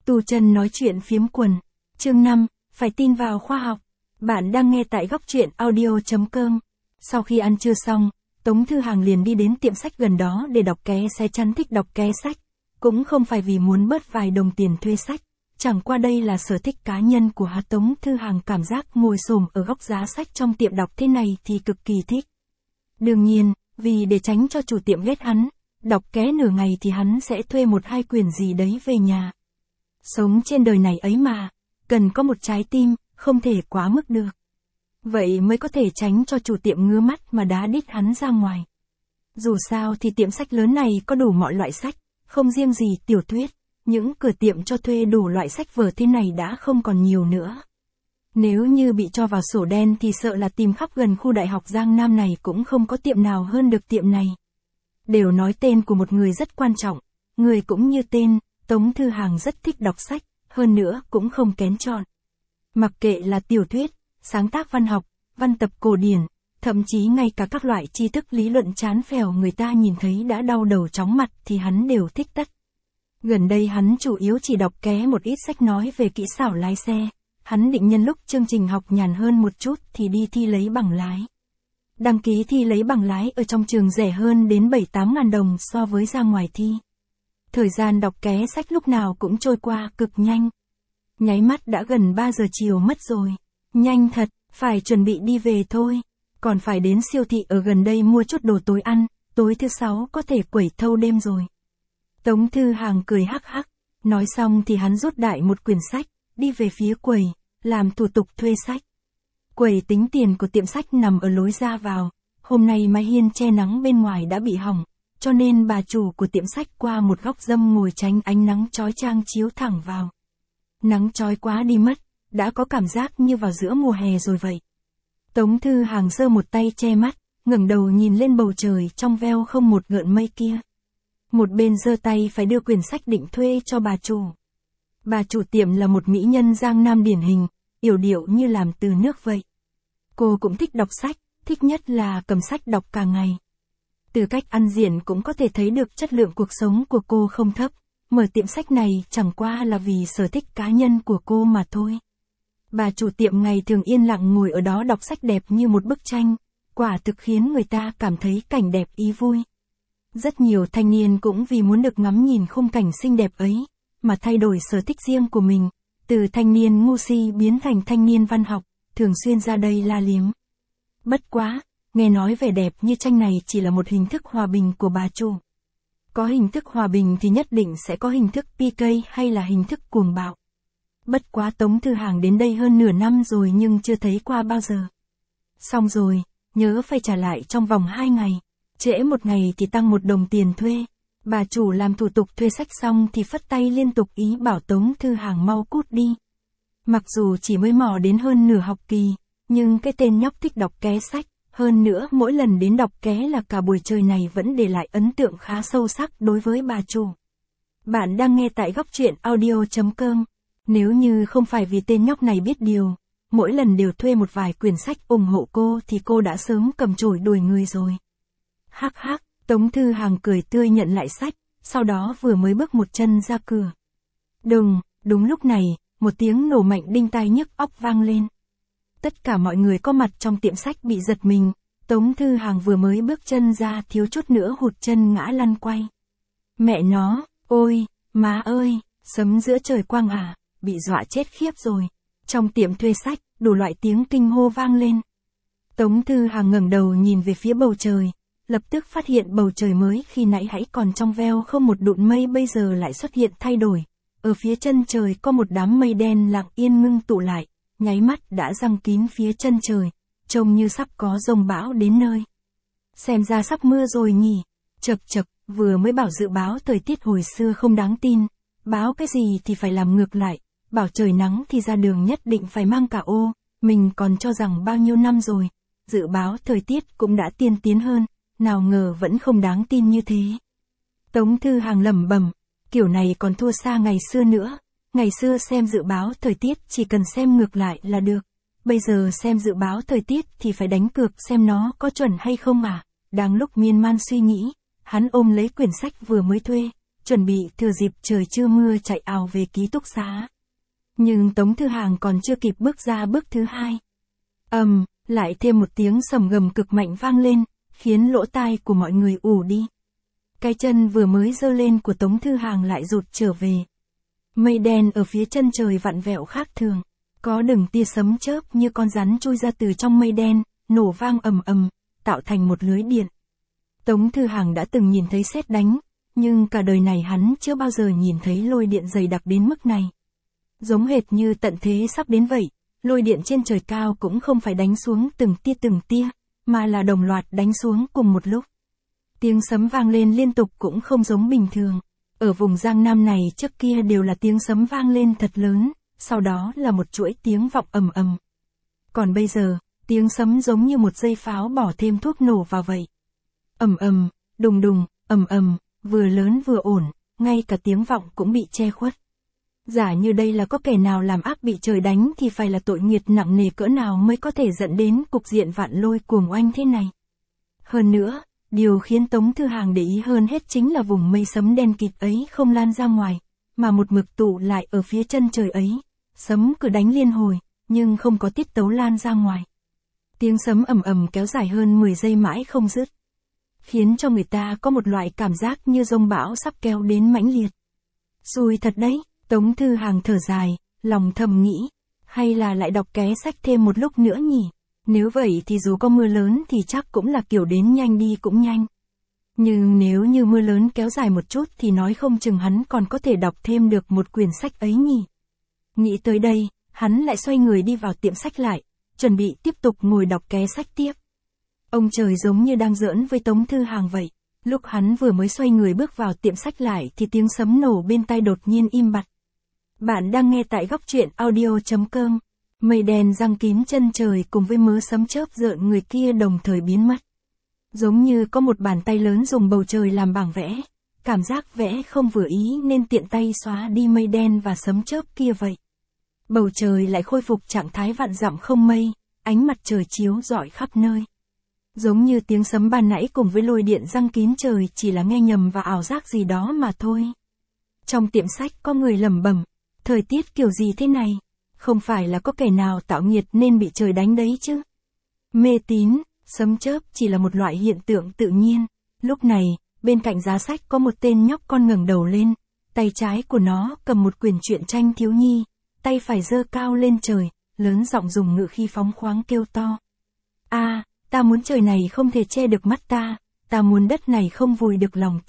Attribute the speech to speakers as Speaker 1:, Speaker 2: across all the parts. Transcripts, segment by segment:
Speaker 1: Tu Chân nói chuyện phiếm quần. Chương 5, phải tin vào khoa học. Bạn đang nghe tại góc truyện audio.com. Sau khi ăn trưa xong, Tống Thư Hàng liền đi đến tiệm sách gần đó để đọc ké xe chắn thích đọc ké sách. Cũng không phải vì muốn bớt vài đồng tiền thuê sách. Chẳng qua đây là sở thích cá nhân của Tống Thư Hàng, cảm giác ngồi xổm ở góc giá sách trong tiệm đọc thế này thì cực kỳ thích. Đương nhiên, vì để tránh cho chủ tiệm ghét hắn, đọc ké nửa ngày thì hắn sẽ thuê 1-2 quyển gì đấy về nhà. Sống trên đời này ấy mà, cần có một trái tim, không thể quá mức được. Vậy mới có thể tránh cho chủ tiệm ngứa mắt mà đá đít hắn ra ngoài. Dù sao thì tiệm sách lớn này có đủ mọi loại sách, không riêng gì tiểu thuyết, những cửa tiệm cho thuê đủ loại sách vở thế này đã không còn nhiều nữa. Nếu như bị cho vào sổ đen thì sợ là tìm khắp gần khu đại học Giang Nam này cũng không có tiệm nào hơn được tiệm này. Đều nói tên của một người rất quan trọng, người cũng như tên, Tống Thư Hàng rất thích đọc sách, hơn nữa cũng không kén chọn. Mặc kệ là tiểu thuyết, sáng tác văn học, văn tập cổ điển, thậm chí ngay cả các loại tri thức lý luận chán phèo người ta nhìn thấy đã đau đầu chóng mặt thì hắn đều thích tất. Gần đây hắn chủ yếu chỉ đọc ké một ít sách nói về kỹ xảo lái xe, hắn định nhân lúc chương trình học nhàn hơn một chút thì đi thi lấy bằng lái. Đăng ký thi lấy bằng lái ở trong trường rẻ hơn đến 7-8 ngàn đồng so với ra ngoài thi. Thời gian đọc ké sách lúc nào cũng trôi qua cực nhanh. Nháy mắt đã gần 3 giờ chiều mất rồi. Nhanh thật, phải chuẩn bị đi về thôi. Còn phải đến siêu thị ở gần đây mua chút đồ tối ăn, tối thứ 6 có thể quẩy thâu đêm rồi. Tống Thư Hàng cười hắc hắc, nói xong thì hắn rút đại một quyển sách, đi về phía quầy, làm thủ tục thuê sách. Quầy tính tiền của tiệm sách nằm ở lối ra vào, hôm nay mái hiên che nắng bên ngoài đã bị hỏng, cho nên bà chủ của tiệm sách qua một góc râm ngồi tránh ánh nắng chói chang chiếu thẳng vào. Nắng chói quá đi mất, đã có cảm giác như vào giữa mùa hè rồi vậy. Tống Thư Hàng giơ một tay che mắt, ngẩng đầu nhìn lên bầu trời trong veo không một gợn mây kia. Một bên giơ tay phải đưa quyển sách định thuê cho bà chủ. Bà chủ tiệm là một mỹ nhân Giang Nam điển hình, yểu điệu như làm từ nước vậy. Cô cũng thích đọc sách, thích nhất là cầm sách đọc cả ngày. Từ cách ăn diện cũng có thể thấy được chất lượng cuộc sống của cô không thấp, mở tiệm sách này chẳng qua là vì sở thích cá nhân của cô mà thôi. Bà chủ tiệm ngày thường yên lặng ngồi ở đó đọc sách đẹp như một bức tranh, quả thực khiến người ta cảm thấy cảnh đẹp ý vui. Rất nhiều thanh niên cũng vì muốn được ngắm nhìn khung cảnh xinh đẹp ấy, mà thay đổi sở thích riêng của mình, từ thanh niên ngu si biến thành thanh niên văn học, thường xuyên ra đây la liếm. Bất quá, nghe nói vẻ đẹp như tranh này chỉ là một hình thức hòa bình của bà chủ. Có hình thức hòa bình thì nhất định sẽ có hình thức PK hay là hình thức cuồng bạo. Bất quá Tống Thư Hàng đến đây hơn nửa năm rồi nhưng chưa thấy qua bao giờ. Xong rồi, nhớ phải trả lại trong vòng 2 ngày, trễ 1 ngày thì tăng 1 đồng tiền thuê. Bà chủ làm thủ tục thuê sách xong thì phất tay liên tục ý bảo Tống Thư Hàng mau cút đi. Mặc dù chỉ mới mò đến hơn nửa học kỳ, nhưng cái tên nhóc thích đọc ké sách, hơn nữa mỗi lần đến đọc ké là cả buổi trời này vẫn để lại ấn tượng khá sâu sắc đối với bà chủ. Bạn đang nghe tại góc truyện audio.com. Nếu như không phải vì tên nhóc này biết điều, mỗi lần đều thuê một vài quyển sách ủng hộ cô thì cô đã sớm cầm chổi đuổi người rồi. Hắc hắc, Tống Thư Hàng cười tươi nhận lại sách, sau đó vừa mới bước một chân ra cửa. Đúng lúc này, một tiếng nổ mạnh đinh tai nhức óc vang lên. Tất cả mọi người có mặt trong tiệm sách bị giật mình, Tống Thư Hàng vừa mới bước chân ra thiếu chút nữa hụt chân ngã lăn quay. Mẹ nó, ôi, má ơi, sấm giữa trời quang à, bị dọa chết khiếp rồi. Trong tiệm thuê sách, đủ loại tiếng kinh hô vang lên. Tống Thư Hàng ngẩng đầu nhìn về phía bầu trời, lập tức phát hiện bầu trời mới khi nãy hãy còn trong veo không một đụn mây bây giờ lại xuất hiện thay đổi. Ở phía chân trời có một đám mây đen lặng yên ngưng tụ lại, nháy mắt đã giăng kín phía chân trời, trông như sắp có dông bão đến nơi. Xem ra sắp mưa rồi nhỉ. Chậc, vừa mới bảo dự báo thời tiết hồi xưa không đáng tin, báo cái gì thì phải làm ngược lại, bảo trời nắng thì ra đường nhất định phải mang cả ô, mình còn cho rằng bao nhiêu năm rồi, dự báo thời tiết cũng đã tiên tiến hơn, nào ngờ vẫn không đáng tin như thế. Tống Thư Hàng lẩm bẩm, kiểu này còn thua xa ngày xưa nữa. Ngày xưa xem dự báo thời tiết chỉ cần xem ngược lại là được. Bây giờ xem dự báo thời tiết thì phải đánh cược xem nó có chuẩn hay không à. Đang lúc miên man suy nghĩ, hắn ôm lấy quyển sách vừa mới thuê, chuẩn bị thừa dịp trời chưa mưa chạy ào về ký túc xá. Nhưng Tống Thư Hàng còn chưa kịp bước ra bước thứ hai. Lại thêm một tiếng sầm gầm cực mạnh vang lên, khiến lỗ tai của mọi người ù đi. Cái chân vừa mới giơ lên của Tống Thư Hàng lại rụt trở về. Mây đen ở phía chân trời vặn vẹo khác thường, có từng tia sấm chớp như con rắn chui ra từ trong mây đen, nổ vang ầm ầm, tạo thành một lưới điện. Tống Thư Hàng đã từng nhìn thấy sét đánh, nhưng cả đời này hắn chưa bao giờ nhìn thấy lôi điện dày đặc đến mức này. Giống hệt như tận thế sắp đến vậy, lôi điện trên trời cao cũng không phải đánh xuống từng tia, mà là đồng loạt đánh xuống cùng một lúc. Tiếng sấm vang lên liên tục cũng không giống bình thường. Ở vùng Giang Nam này trước kia đều là tiếng sấm vang lên thật lớn, sau đó là một chuỗi tiếng vọng ầm ầm. Còn bây giờ, tiếng sấm giống như một dây pháo bỏ thêm thuốc nổ vào vậy. Ầm ầm, đùng đùng, ầm ầm, vừa lớn vừa ổn, ngay cả tiếng vọng cũng bị che khuất. Giả như đây là có kẻ nào làm ác bị trời đánh thì phải là tội nghiệp nặng nề cỡ nào mới có thể dẫn đến cục diện vạn lôi cuồng oanh thế này. Hơn nữa, điều khiến Tống Thư Hàng để ý hơn hết chính là vùng mây sấm đen kịt ấy không lan ra ngoài, mà một mực tụ lại ở phía chân trời ấy. Sấm cứ đánh liên hồi, nhưng không có tiết tấu lan ra ngoài. Tiếng sấm ầm ầm kéo dài hơn 10 giây mãi không dứt, khiến cho người ta có một loại cảm giác như dông bão sắp kéo đến mãnh liệt. Xui thật đấy, Tống Thư Hàng thở dài, lòng thầm nghĩ, hay là lại đọc ké sách thêm một lúc nữa nhỉ? Nếu vậy thì dù có mưa lớn thì chắc cũng là kiểu đến nhanh đi cũng nhanh. Nhưng nếu như mưa lớn kéo dài một chút thì nói không chừng hắn còn có thể đọc thêm được một quyển sách ấy nhỉ. Nghĩ tới đây, hắn lại xoay người đi vào tiệm sách lại, chuẩn bị tiếp tục ngồi đọc ké sách tiếp. Ông trời giống như đang giỡn với Tống Thư Hàng vậy. Lúc hắn vừa mới xoay người bước vào tiệm sách lại thì tiếng sấm nổ bên tai đột nhiên im bặt. Bạn đang nghe tại góc truyện audio.com. Mây đen giăng kín chân trời cùng với mớ sấm chớp rợn người kia đồng thời biến mất. Giống như có một bàn tay lớn dùng bầu trời làm bảng vẽ, cảm giác vẽ không vừa ý nên tiện tay xóa đi mây đen và sấm chớp kia vậy. Bầu trời lại khôi phục trạng thái vạn dặm không mây, ánh mặt trời chiếu rọi khắp nơi. Giống như tiếng sấm ban nãy cùng với lôi điện giăng kín trời chỉ là nghe nhầm và ảo giác gì đó mà thôi. Trong tiệm sách có người lẩm bẩm, thời tiết kiểu gì thế này? Không phải là có kẻ nào tạo nghiệt nên bị trời đánh đấy chứ? Mê tín, sấm chớp chỉ là một loại hiện tượng tự nhiên. Lúc này, bên cạnh giá sách có một tên nhóc con ngẩng đầu lên, tay trái của nó cầm một quyển truyện tranh thiếu nhi, tay phải giơ cao lên trời, lớn giọng dùng ngữ khí phóng khoáng kêu to. Ta muốn trời này không thể che được mắt ta muốn đất này không vùi được lòng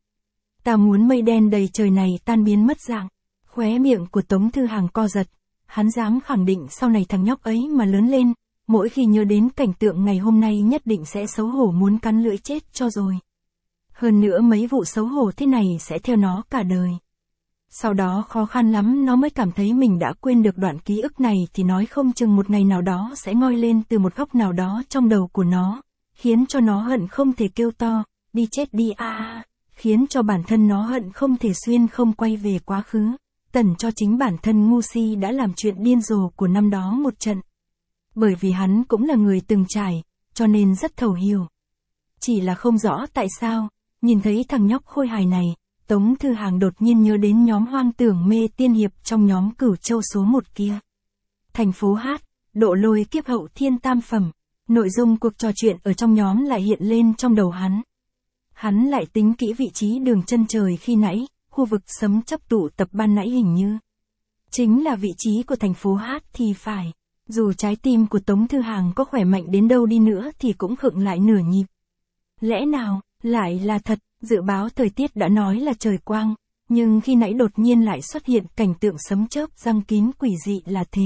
Speaker 1: ta muốn mây đen đầy trời này tan biến mất dạng. Khóe miệng của Tống Thư Hàng co giật, hắn dám khẳng định sau này thằng nhóc ấy mà lớn lên, mỗi khi nhớ đến cảnh tượng ngày hôm nay nhất định sẽ xấu hổ muốn cắn lưỡi chết cho rồi. Hơn nữa mấy vụ xấu hổ thế này sẽ theo nó cả đời. Sau đó khó khăn lắm nó mới cảm thấy mình đã quên được đoạn ký ức này thì nói không chừng một ngày nào đó sẽ ngoi lên từ một góc nào đó trong đầu của nó, khiến cho nó hận không thể kêu to, đi chết đi khiến cho bản thân nó hận không thể xuyên không quay về quá khứ, tẩn cho chính bản thân ngu si đã làm chuyện điên rồ của năm đó một trận. Bởi vì hắn cũng là người từng trải, cho nên rất thấu hiểu. Chỉ là không rõ tại sao, nhìn thấy thằng nhóc khôi hài này, Tống Thư Hàng đột nhiên nhớ đến nhóm hoang tưởng mê tiên hiệp trong nhóm Cửu Châu số 1 kia. Thành phố hát, độ lôi kiếp hậu thiên tam phẩm, nội dung cuộc trò chuyện ở trong nhóm lại hiện lên trong đầu hắn. Hắn lại tính kỹ vị trí đường chân trời khi nãy, khu vực sấm chớp tụ tập ban nãy hình như chính là vị trí của thành phố hát thì phải. Dù trái tim của Tống Thư Hàng có khỏe mạnh đến đâu đi nữa thì cũng khựng lại nửa nhịp. Lẽ nào, lại là thật, dự báo thời tiết đã nói là trời quang, nhưng khi nãy đột nhiên lại xuất hiện cảnh tượng sấm chớp giăng kín quỷ dị là thế.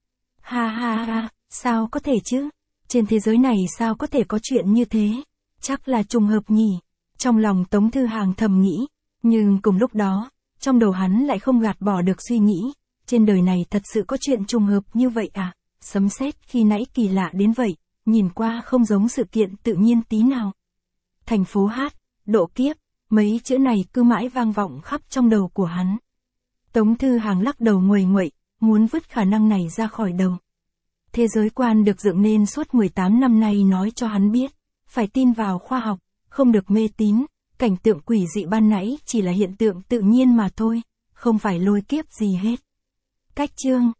Speaker 1: Ha, sao có thể chứ? Trên thế giới này sao có thể có chuyện như thế? Chắc là trùng hợp nhỉ? Trong lòng Tống Thư Hàng thầm nghĩ, nhưng cùng lúc đó, trong đầu hắn lại không gạt bỏ được suy nghĩ, trên đời này thật sự có chuyện trùng hợp như vậy à? Sấm sét khi nãy kỳ lạ đến vậy, nhìn qua không giống sự kiện tự nhiên tí nào. Thành phố hát, độ kiếp, mấy chữ này cứ mãi vang vọng khắp trong đầu của hắn. Tống Thư Hàng lắc đầu nguầy nguậy, muốn vứt khả năng này ra khỏi đầu. Thế giới quan được dựng nên suốt 18 năm nay nói cho hắn biết, phải tin vào khoa học, không được mê tín, cảnh tượng quỷ dị ban nãy chỉ là hiện tượng tự nhiên mà thôi, không phải lôi kiếp gì hết. Cách chương